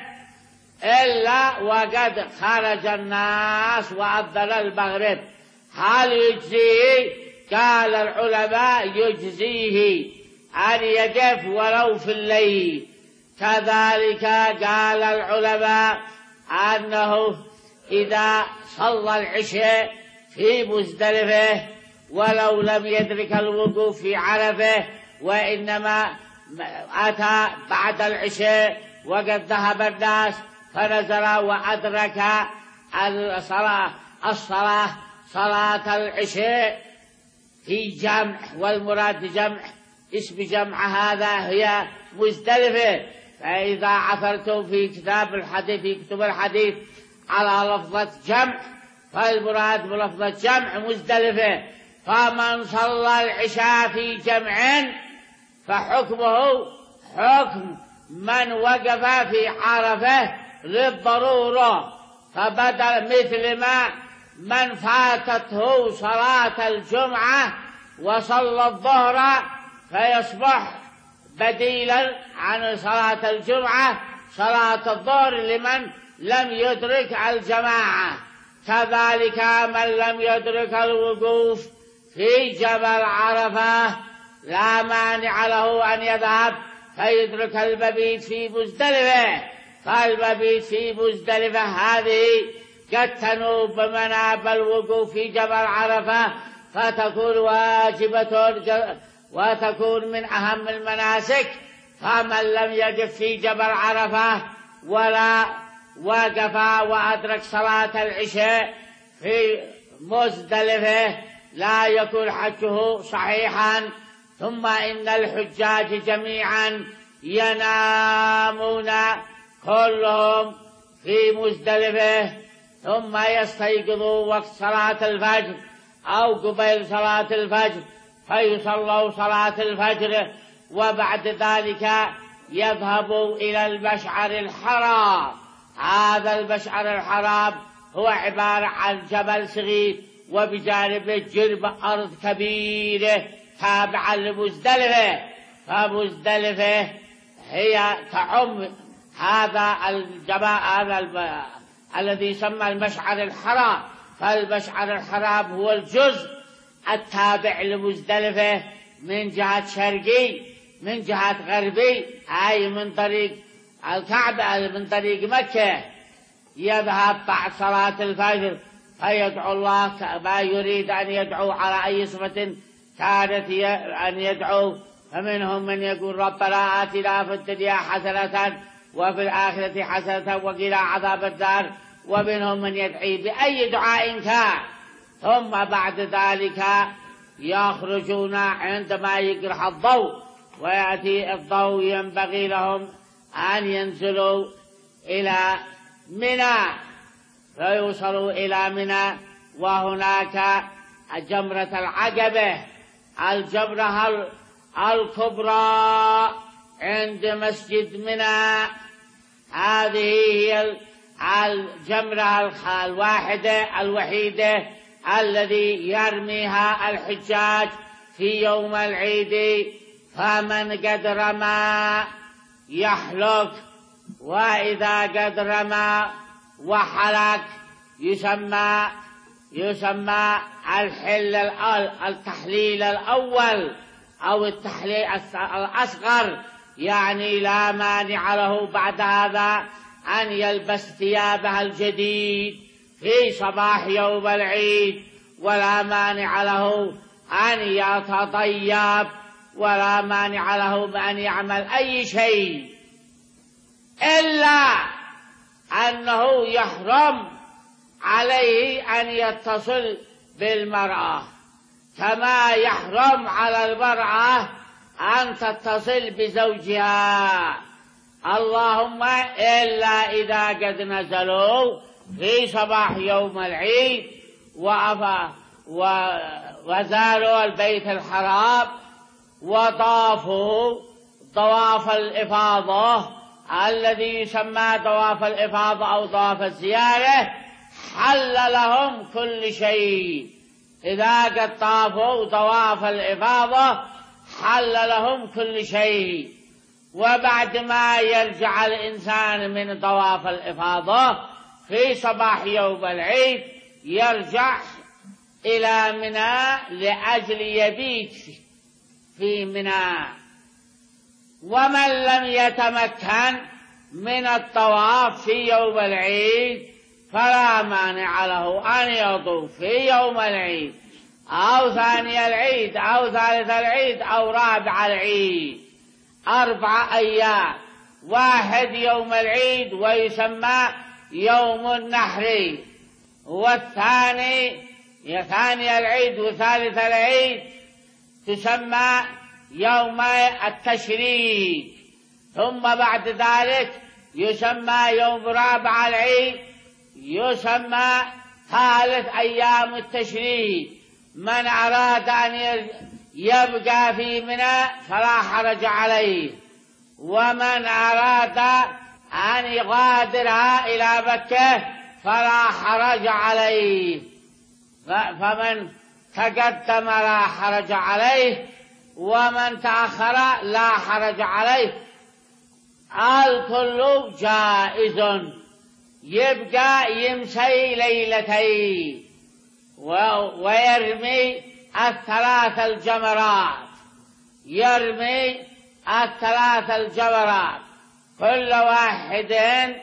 إلا وقد خرج الناس وأذن المغرب. هل يجزيه؟ قال العلماء يجزيه أن يقف ولو في الليل. كذلك قال العلماء أنه إذا صلى العشاء في مزدلفة ولو لم يدرك الوقوف في عرفة وإنما أتى بعد العشاء وقد ذهب الناس فنزل وأدرك الصلاة الصلاة صلاة العشاء في جمع، والمراد جمع اسم جمع هذا هي مزدلفة. فإذا عثرتم في كتاب الحديث في كتب الحديث على لفظة جمع فالمراد بلفظة جمع مزدلفة. فمن صلى العشاء في جمع فحكمه حكم من وقف في عرفة للضرورة، فبدل مثل ما من فاتته صلاة الجمعة وصلى الظهر فيصبح بديلا عن صلاة الجمعة صلاة الظهر لمن لم يدرك الجماعة. كذلك من لم يدرك الوقوف في جبل عرفة لا مانع له أن يذهب فيدرك المبيت في مزدلفة، فالمبيت في مزدلفة هذه قد تنوب بمناب الوقوف في جبل عرفة فتكون واجبة وتكون من أهم المناسك. فمن لم يقف في جبل عرفة ولا وقف وأدرك صلاة العشاء في مزدلفة لا يكون حجه صحيحا. ثم إن الحجاج جميعا ينامون كلهم في مزدلفة ثم يستيقظوا وقت صلاة الفجر أو قبيل صلاة الفجر فيصلوا صلاة الفجر، وبعد ذلك يذهبوا إلى المشعر الحرام. هذا المشعر الحرام هو عبارة عن جبل صغير وبجانبه جرب أرض كبيرة تابعة لمزدلفة، فمزدلفة هي تعم هذا الجبل هذا الذي يسمى المشعر الحرام. فالمشعر الحرام هو الجزء التابع لمزدلفة من جهة شرقي من جهة غربي، أي من طريق الكعبة من طريق مكة. يذهب بعد صلاة الفجر فيدعو الله ما يريد أن يدعو على أي صفة كانت أن يدعو. فمنهم من يقول ربنا آتنا في الدنيا حسنة وفي الآخرة حسنة وقنا عذاب النار، ومنهم من يدعي بأي دعاء كان. ثم بعد ذلك يخرجون عندما يقرح الضوء ويأتي الضوء ينبغي لهم أن ينزلوا إلى منى فيوصلوا إلى منى، وهناك جمرة العقبة الجمرة الكبرى عند مسجد منى. هذه هي الجمرة الواحدة الوحيدة الذي يرميها الحجاج في يوم العيد. فمن قد رمى يحلق، وإذا قد رمى وحلق يسمى يسمى الحل التحليل الأول أو التحليل الأصغر، يعني لا مانع له بعد هذا أن يلبس ثيابه الجديد في صباح يوم العيد، ولا مانع له أن يتطيب، ولا مانع له بأن يعمل أي شيء، إلا أنه يحرم عليه أن يتصل بالمرأة، كما يحرم على المرأة أن تتصل بزوجها، اللهم إلا إذا قد نزلوا في صباح يوم العيد وزاروا البيت الحرام وطافوا طواف الإفاضة الذي يسمى طواف الإفاضة أو طواف الزيارة، حل لهم كل شيء. إذا قد طافوا طواف الإفاضة حل لهم كل شيء. وبعد ما يرجع الإنسان من طواف الإفاضة في صباح يوم العيد يرجع إلى منى لأجل يبيت في منى. ومن لم يتمكن من الطواف في يوم العيد فلا مانع له أن يطوف في يوم العيد أو ثاني العيد أو ثالث العيد أو رابع العيد، أربع أيام. واحد يوم العيد ويسمى يوم النحر، والثاني ثاني العيد وثالث العيد تسمى يوم التشريق، ثم بعد ذلك يسمى يوم رابع العيد يسمى ثالث أيام التشريق. من أراد أن يبقى في منى فلا حرج عليه، ومن أراد أن يغادرها إلى مكة فلا حرج عليه. فمن تقدم لا حرج عليه، ومن تأخر لا حرج عليه، الكل جائز. يبقى يمشي ليلتين ويرمي الثلاث الجمرات، يرمي الثلاث الجمرات، كل واحد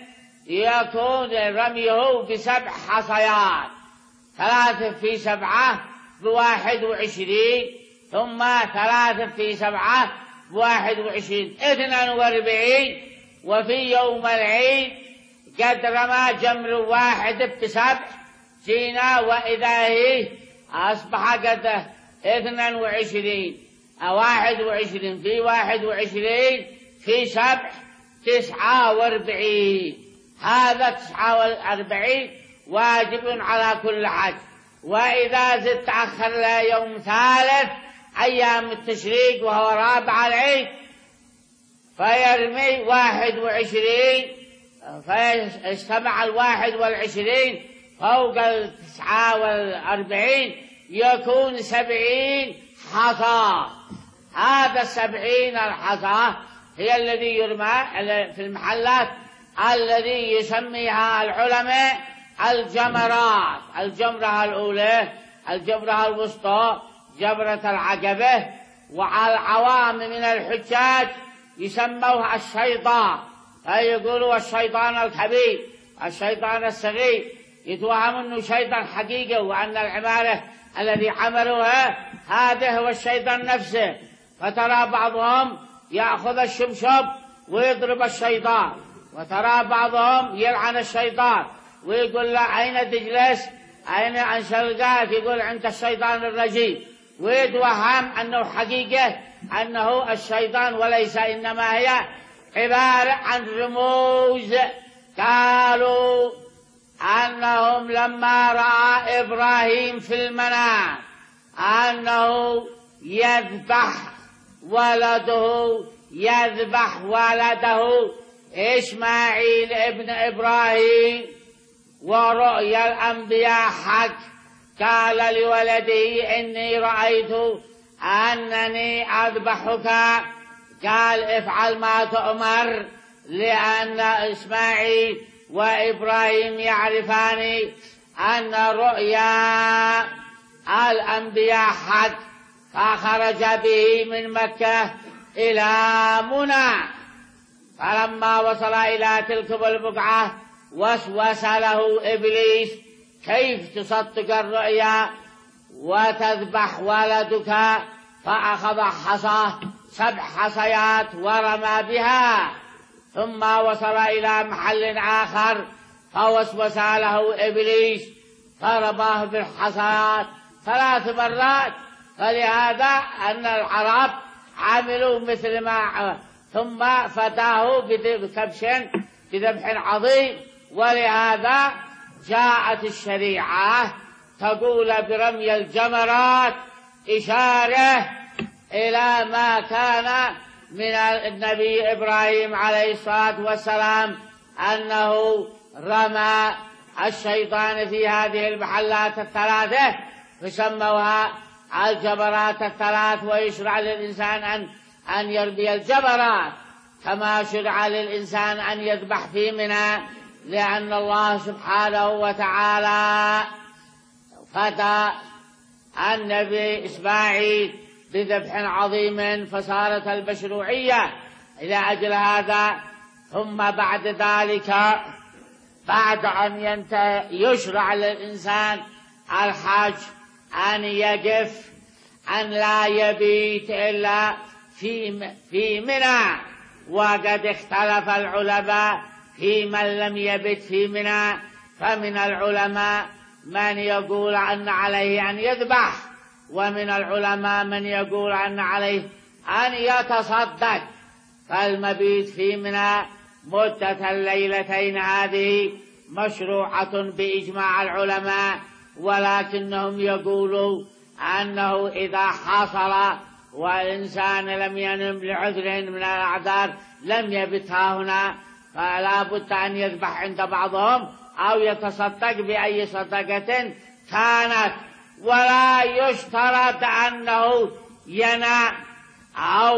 يكون رميه بسبع حصيات، ثلاثة في سبعة بواحد وعشرين، ثم ثلاثة في سبعة بواحد وعشرين، اثنان واربعين. وفي يوم العيد قد رمى جمر واحد بسبع جينا، وإذا هي أصبح قد اثنان وعشرين، واحد وعشرين في واحد وعشرين في سبع تسعة واربعين. هذا تسعة واربعين واجب على كل حج. وإذا زد تأخر ليوم ثالث أيام التشريق وهو رابع العيد فيرمي واحد وعشرين، فيجتمع الواحد والعشرين فوق التسعة والأربعين يكون سبعين حصى. هذا السبعين الحصى هي الذي يرمى في المحلات الذي يسميها العلماء الجمرات. الجمرة الأولى، الجمرة الوسطى، جمرة العقبة. وعلى العوام من الحجاج يسموها الشيطان، فيقولوا الشيطان الكبير، الشيطان الصغير، يتوهم أنه شيطان حقيقي، وأن العمارة الذي عملوها هذا هو الشيطان نفسه. فترى بعضهم يأخذ الشبشب ويضرب الشيطان، وترى بعضهم يلعن الشيطان ويقول له أين تجلس، أين أنشلقاك، يقول عند الشيطان الرجيم، ويتوهم أنه حقيقة أنه الشيطان، وليس، إنما هي عبارة عن رموز. قالوا أنهم لما رأى إبراهيم في المنام أنه يذبح ولده يذبح ولده إسماعيل ابن إبراهيم ورؤيا الأنبياء حق، قال لولده إني رأيت أنني أذبحك، قال افعل ما تؤمر، لأن إسماعيل وإبراهيم يعرفان أن رؤيا الأنبياء حق. فخرج به من مكة إلى منى، فلما وصل إلى تلك البقعة وسوس له إبليس كيف تصدق الرؤيا وتذبح ولدك، فأخذ حصاه سبع حصيات ورمى بها، ثم وصل إلى محل آخر فوسوس له إبليس فرماه بالحصيات ثلاث مرات. فلهذا أن العرب عملوا مثل ما، ثم فتاه بكبش بذبح عظيم. ولهذا جاءت الشريعة تقول برمي الجمرات إشارة إلى ما كان من النبي إبراهيم عليه الصلاة والسلام، أنه رمى الشيطان في هذه المحلات الثلاثة فسموها الجبرات الثلاث. ويشرع للإنسان أن أن يرمي الجبرات كما شرع للإنسان أن يذبح في منى، لأن الله سبحانه وتعالى فتى النبي إسماعيل بذبح عظيم فصارت المشروعية إلى أجل هذا. ثم بعد ذلك بعد أن ينتهي يشرع للإنسان الحج أن يقف، أن لا يبيت إلا في في منى. وقد اختلف العلماء في من لم يبت في منى، فمن العلماء من يقول أن عليه أن يذبح، ومن العلماء من يقول أن عليه أن يتصدق. فالمبيت في منى مدة الليلتين هذه مشروعة بإجماع العلماء، ولكنهم يقولوا أنه إذا حصل والإنسان لم ينم لعذر من الأعذار لم يبتها هنا، فلا بد أن يذبح عند بعضهم أو يتصدق بأي صدقة كانت. ولا يشترط أنه ينام أو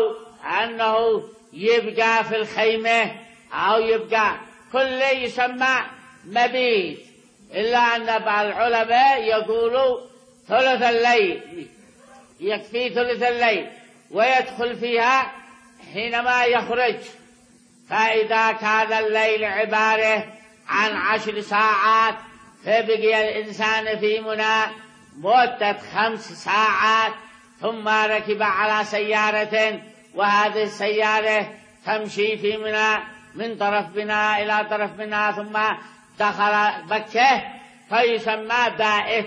أنه يبقى في الخيمة أو يبقى كل يسمى مبيت، إلا أن بعض العلماء يقولوا ثلث الليل يكفي، ثلث الليل ويدخل فيها حينما يخرج. فإذا كان الليل عبارة عن عشر ساعات فبقي الإنسان في منى مدة خمس ساعات، ثم ركب على سيارة، وهذه السيارة تمشي في منى من طرف منى إلى طرف منى، ثم دخل مكة، فيسمى بائت،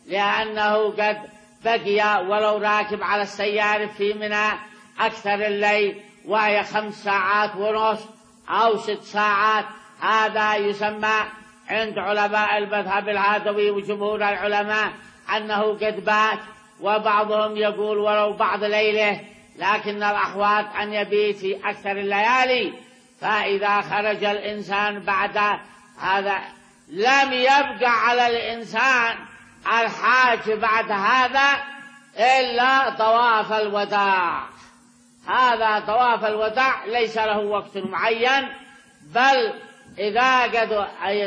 لأنه قد بقي ولو راكب على السيارة في منى أكثر الليل، وهي خمس ساعات ونصف أو ست ساعات. هذا يسمى عند علماء المذهب الهادوي وجمهور العلماء أنه قد بات. وبعضهم يقول ولو بعض ليلة، لكن الأحوط أن يبيت في أكثر الليالي. فإذا خرج الإنسان بعد هذا لم يبقى على الإنسان الحاج بعد هذا إلا طواف الوداع. هذا طواف الوداع ليس له وقت معين، بل إذا قد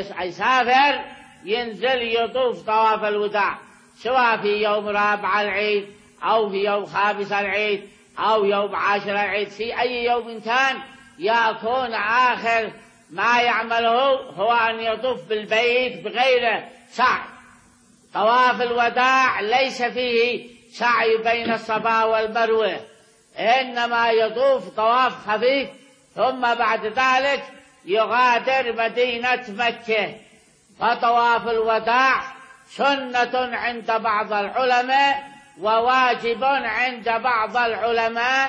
يسافر ينزل يطوف طواف الوداع، سواء في يوم رابع العيد أو في يوم خامس العيد أو يوم عاشر العيد، في أي يوم كان يكون آخر ما يعمله هو أن يطوف بالبيت بغير سعي. طواف الوداع ليس فيه سعي بين الصفا والمروة، إنما يطوف طواف خفيف، ثم بعد ذلك يغادر مدينة مكة. فطواف الوداع سنة عند بعض العلماء وواجب عند بعض العلماء،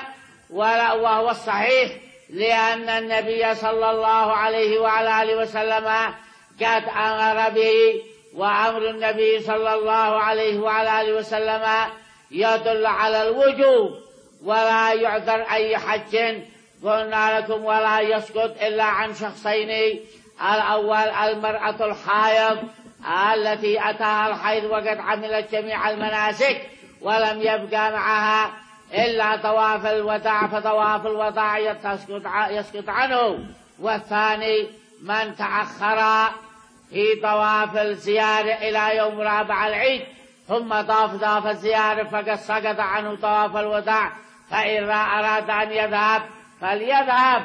وهو الصحيح، لأن النبي صلى الله عليه وعلى آله وسلم قد أمر به، وأمر النبي صلى الله عليه وعلى آله وسلم يدل على الوجوب، ولا يعذر أي حج قلنا لكم ولا يسقط إلا عن شخصين: الأول المرأة الحائض التي أتاها الحيض وقد عملت جميع المناسك ولم يبقى معها إلا طواف الوداع، فطواف الوداع يسقط عنه. والثاني من تأخر في طواف الزيارة إلى يوم رابع العيد ثم طاف طواف الزيارة فقد سقط عنه طواف الوداع، فإن أراد أن يذهب فليذهب.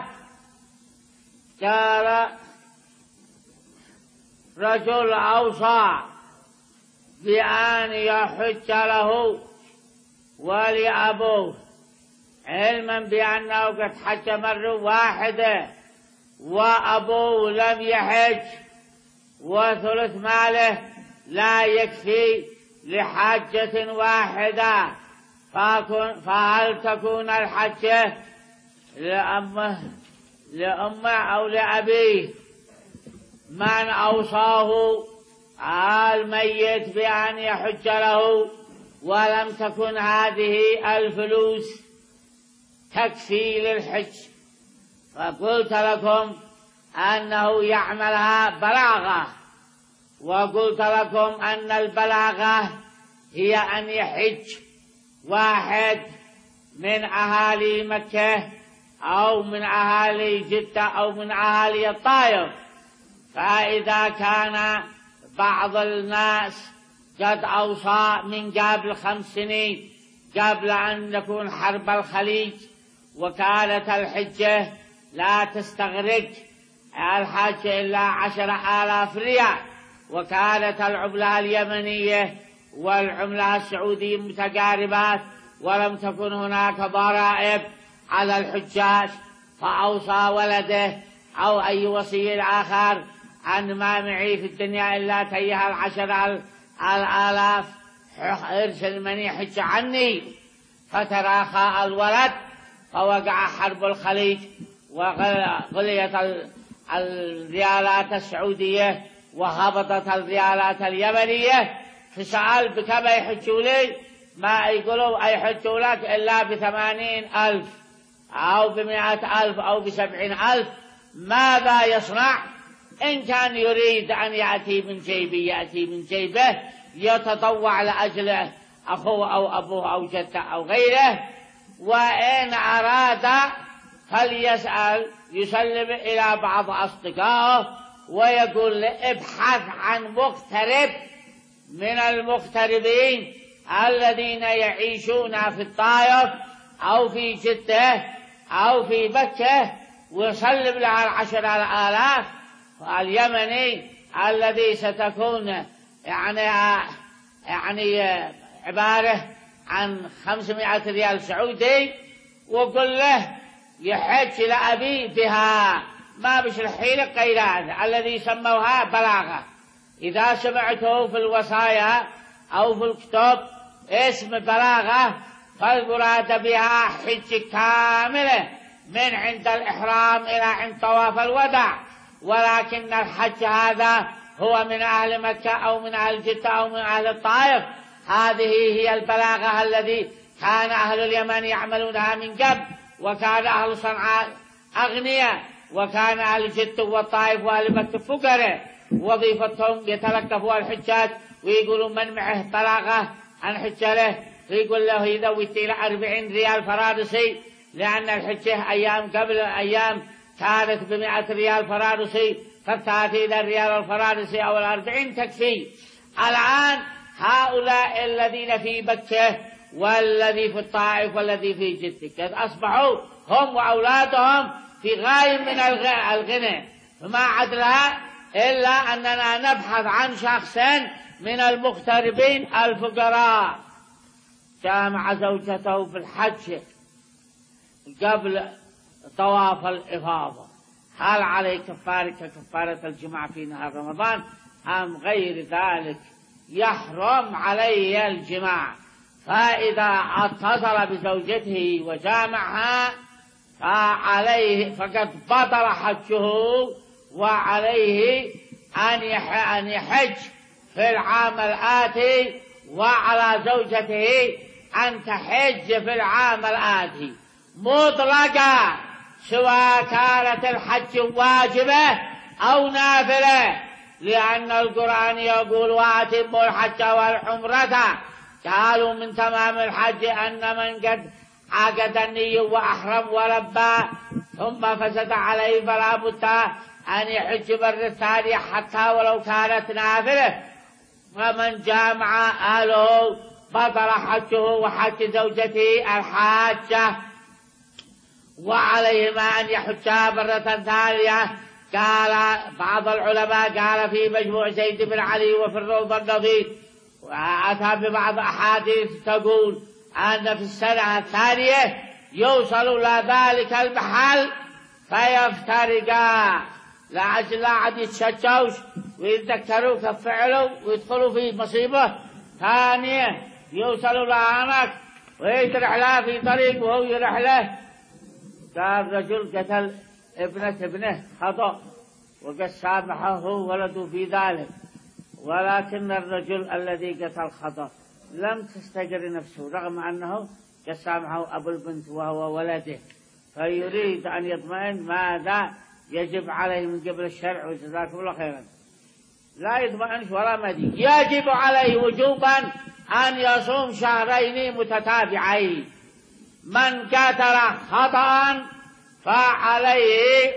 قال رجل أوصى بأن يحج له ولأبوه، علما بأنه قد حج مرة واحدة وأبوه لم يحج، وثلث ماله لا يكفي لحجة واحدة، فهل تكون الحجة لأمه لأمه أو لأبيه؟ من أوصاه الميت بأن يحج له ولم تكن هذه الفلوس تكفي للحج، فقلت لكم أنه يعملها بلاغة، وقلت لكم أن البلاغة هي أن يحج واحد من أهالي مكة أو من أهالي جدة أو من أهالي الطائف. فإذا كان بعض الناس قد أوصى من قبل خمس سنين قبل أن يكون حرب الخليج، وكانت الحجة لا تستغرق الحج إلا عشر آلاف ريال، وكانت العملة اليمنية والعملة السعودية متقاربات، ولم تكن هناك ضرائب على الحجاج، فأوصى ولده أو أي وصي آخر أن ما معي في الدنيا إلا تيها العشر الآلاف، ارسل من يحج عني. فتراخى الولد فوقع حرب الخليج وغليت الريالات السعودية وهبطت الريالات اليمنية، فسأل بكم يحجوا لي؟ ما يقولوا يحجوا لك إلا بثمانين ألف أو بمئة ألف أو بسبعين ألف. ماذا يصنع؟ إن كان يريد أن يأتي من جيبه يأتي من جيبه، يتطوع لأجله أخوه أو أبوه أو جده أو غيره، وإن أراد فليسأل يسلم إلى بعض أصدقائه ويقول له ابحث عن مغترب من المغتربين الذين يعيشون في الطائف أو في جدة أو في مكة، ويسلم لها العشر آلاف اليمني الذي ستكون يعني يعني عبارة عن خمسمائة ريال سعودي، وقل له يحج لأبي بها، ما بش الحين غير هذا الذي سموها بلاغة. إذا سمعته في الوصايا أو في الكتب اسم بلاغة فالمراد بها حج كاملة من عند الإحرام إلى عند طواف الوداع، ولكن الحج هذا هو من أهل مكة أو من أهل جدة أو من أهل الطائف. هذه هي البلاغة الذي كان أهل اليمن يعملونها من قبل، وكان أهل صنعاء أغنياء، وكان أهل جدة والطائف وأهل مكة فقراء، وظيفتهم يتلقفوا الحجاج ويقولوا من معه بلاغة عن حج له، ويقول له يذوي إلى أربعين ريال فرادسي، لأن الحجة أيام قبل أيام كانت بمئة ريال فرادسي، فالثلاثين ريال الفرادسي أو الأربعين تكفي. الآن هؤلاء الذين في مكة والذي في الطائف والذي في جدة قد أصبحوا هم وأولادهم في غاية من الغنى، فما عدلها إلا أننا نبحث عن شخص من المغتربين الفقراء جامع زوجته في الحج قبل طواف الإفاضة، هل عليه كفارة كفارة الجماع في نهار رمضان أم غير ذلك؟ يحرم عليه الجماع، فإذا اتصل بزوجته وجامعها فعليه فقد بطل حجه، وعليه أن يحج في العام الآتي، وعلى زوجته أن تحج في العام الآتي مطلقا، سواء كانت الحج واجبة أو نافلة، لأن القرآن يقول وأتموا الحج والعمرة، قالوا من تمام الحج أن من قد عقد النية وأحرم ولبى ثم فسد عليه فلا بد أن يحج مرة ثانية حتى ولو كانت نافلة. ومن جامع أهله بطل حجه وحج زوجته الحاجة، وعليهما أن يحجا مرة ثانية. قال بعض العلماء قال في مجموع زيد بن علي وفي الروض النظير، وأتى ببعض أحاديث تقول أن في السنة الثانية يوصل إلى ذلك المحل فيفترقا، لعل لا عاد يتشجعوش ويتذكروا كفعلوا ويدخلوا في مصيبة ثانية، يوصلوا لهناك ويترح له في طريق وهو يرح له. قال رجل قتل ابنة ابنه خطأ وقد سامحه ولده في ذلك، ولكن الرجل الذي قتل خطأ لم تستجر نفسه رغم أنه قد سامحه أبو البنت وهو ولده، فيريد أن يطمئن ماذا يجب عليه من قبل الشرع، وجزاكم الله خيرا. لا يطمئنش ولا مدين، يجب عليه وجوبا أن يصوم شهرين متتابعين. من قتل خطأ فعليه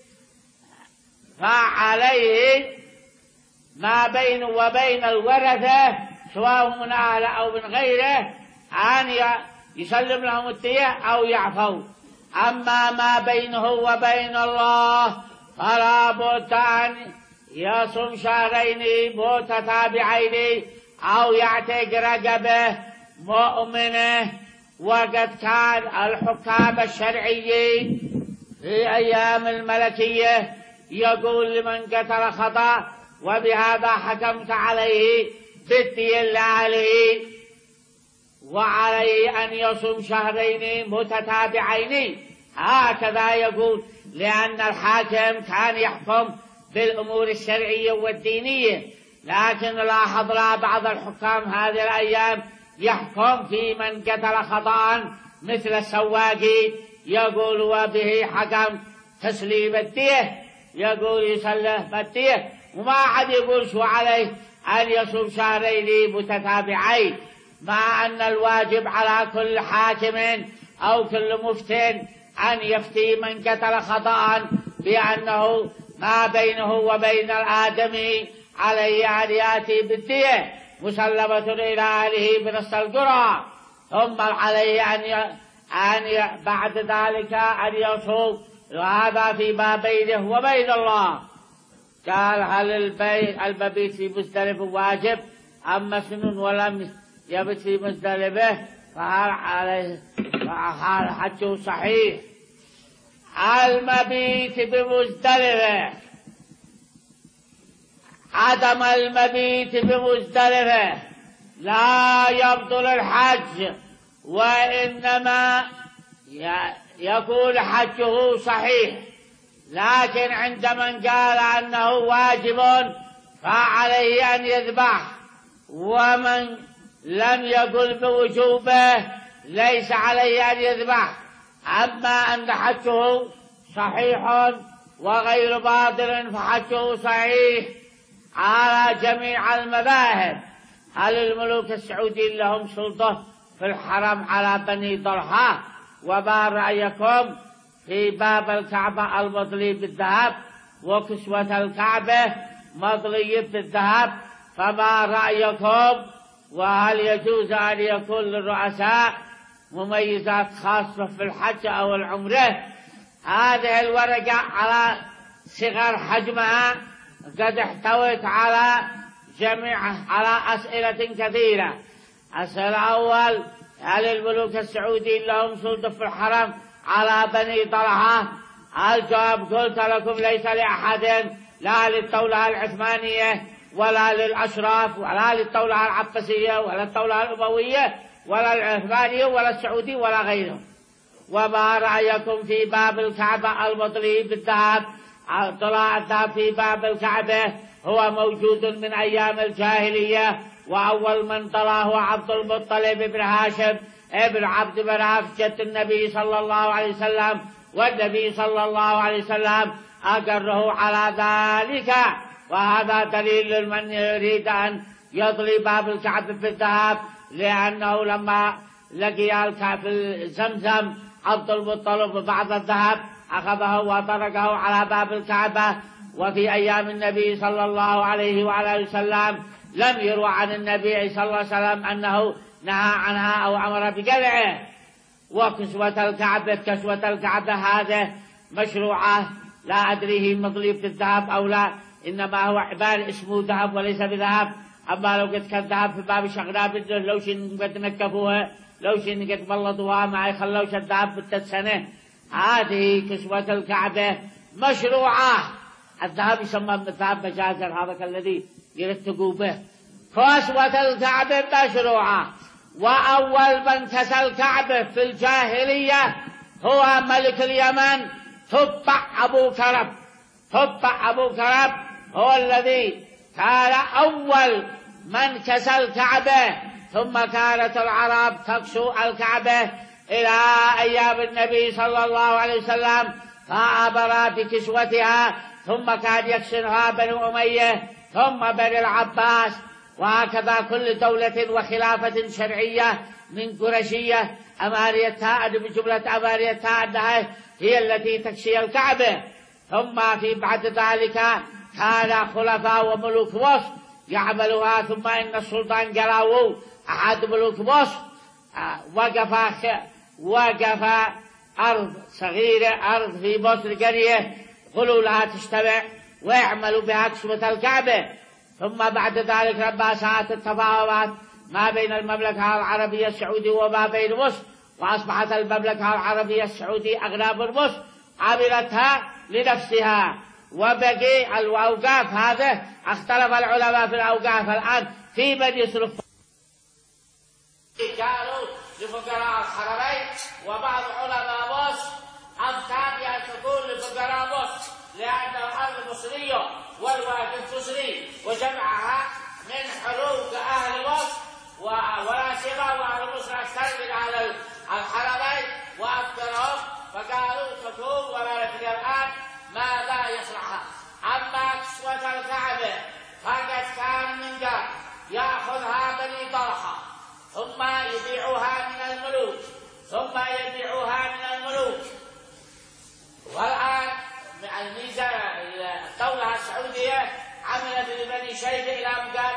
فعليه ما بينه وبين الورثة سواء من أهله أو من غيره أن يسلم لهم الدية أو يعفوا. أما ما بينه وبين الله فلا بد أن يصوم شهرين متتابعين أو يعتق رقبة مؤمنة. وقد كان الحكام الشرعيين في أيام الملكية يقول لمن قتل خطأ وبهذا حكمت عليه بالدية لأهله، وعليه أن يصوم شهرين متتابعين، هكذا يقول، لأن الحاكم كان يحكم بالأمور الشرعية والدينية. لكن لاحظنا بعض الحكام هذه الأيام يحكم في من قتل خطأ مثل السواقي، يقول وبه حكم تسليم الدية، يقول يسلم الدية، وما عاد يقول شو عليه أن يصوم شهرين متتابعين، مع أن الواجب على كل حاكم أو كل مفت أن يفتي من قتل خطأ بأنه ما بينه وبين الآدمي عليه أن يأتي بالدية مسلمة إلى أهله بنص القرى، ثم عليه أن أن بعد ذلك أن يصوم، وهذا فيما بينه وبين الله. قال هل البيت المبيت في مزدلفة واجب أم مسنون ولم يبت في مزدلفة فهل عليه فهل حجه صحيح؟ المبيت بمزدلفة، عدم المبيت بمزدلفة لا يبطل الحج، وإنما يكون حجه صحيح. لكن عند من قال أنه واجب فعليه أن يذبح، ومن لم يقل بوجوبه ليس عليه أن يذبح. أما أن حجه صحيح وغير باطل فحجه صحيح على جميع المذاهب. هل الملوك السعوديين لهم سلطة في الحرم على بني طلحة؟ وما رأيكم في باب الكعبة المطلي بالذهب وكسوة الكعبة مطلي بالذهب؟ فما رأيكم؟ وهل يجوز أن يكون للرؤساء مميزات خاصة في الحج أو العمرة؟ هذه الورقة على صغر حجمها قد احتوت على جميع على أسئلة كثيرة. السؤال الأول: هل الملوك السعوديين لهم سلطة في الحرم على بني طلحة؟ الجواب: قلت لكم ليس لأحد، لا للدولة العثمانية ولا للأشراف ولا للدولة العباسية ولا الدولة الأموية ولا العثمانية ولا السعودي ولا غيرهم. وما رأيكم في باب الكعبة المطلي بالذهب؟ طلع الذهب في باب الكعبة هو موجود من أيام الجاهلية، وأول من طلع هو عبد المطلب بن هاشم ابن عبد مناف جد النبي صلى الله عليه وسلم، والنبي صلى الله عليه وسلم أقره على ذلك. وهذا دليل من يريد أن يطلي باب الكعبة بالذهب، لأنه لما لقي في زمزم عبد المطلب بعض الذهب أخذه وطرقه على باب الكعبة. وفي أيام النبي صلى الله عليه وعلى وسلم لم يروى عن النبي صلى الله عليه وسلم أنه نهى عنها أو أمر بقلعه. وكسوة الكعبة، كسوة الكعبة هذا مشروعة، لا أدري هي مطلي بالذهب أو لا، إنما هو عبارة اسمه ذهب وليس بذهب. أما لو قد كان ذهب في باب شغلها بده لو شن قد نكفوها لو شن قد بلطوها ما يخلوش الذهب بالتسنة. هذه كسوة الكعبة مشروعة. الذهب يسمى الذهب مجازا، هذا الذي يرتقوا به. كسوة الكعبة مشروعة. وأول من كسى الكعبة في الجاهلية هو ملك اليمن تبع أبو كرب. تبع أبو كرب هو الذي كان أول من كسى الكعبة، ثم كانت العرب تكسو الكعبة إلى أيام النبي صلى الله عليه وسلم فأمر بكسوتها، ثم كان يكسرها بنو أمية ثم بني العباس، وهكذا كل دولة وخلافة شرعية من قرشية أماريتها بجملة أماريتها أنها هي التي تكسي الكعبة. ثم في بعد ذلك كان خلفاء وملوك مصر يعملوها. ثم إن السلطان قلاوو أحد ملوك مصر وقف وقف أرض صغيرة، أرض في مصر قرية، قالوا لها تجتمع ويعملوا بها كسوة الكعبة. ثم بعد ذلك لما ساءت التفاوضات ما بين المملكة العربية السعودية وما بين مصر، وأصبحت المملكة العربية السعودية أغلب مصر عملتها لنفسها. وبقي الأوقاف هذا اختلف العلماء في الأوقاف الآن في من يصرف. قالوا لفقراء الحرمين، وبعض علماء مصر أفتى بأن تكون لفقراء مصر لأن الأرض مصرية والواجب مصري، وجمعها من حروق أهل مصر ولا سيما وأهل مصر أكثر من أهل الحرمين وأفكرهم، فقالوا تكون ولا ندري الآن ماذا يصلحها. أما كسوة الكعبة فقد كان من قبل يأخذها بني طلحة ثم يبيعها من الملوك، ثم يبيعوها من الملوك. والآن الميزة دولة السعودية عملت لبني شيبة إلى مقام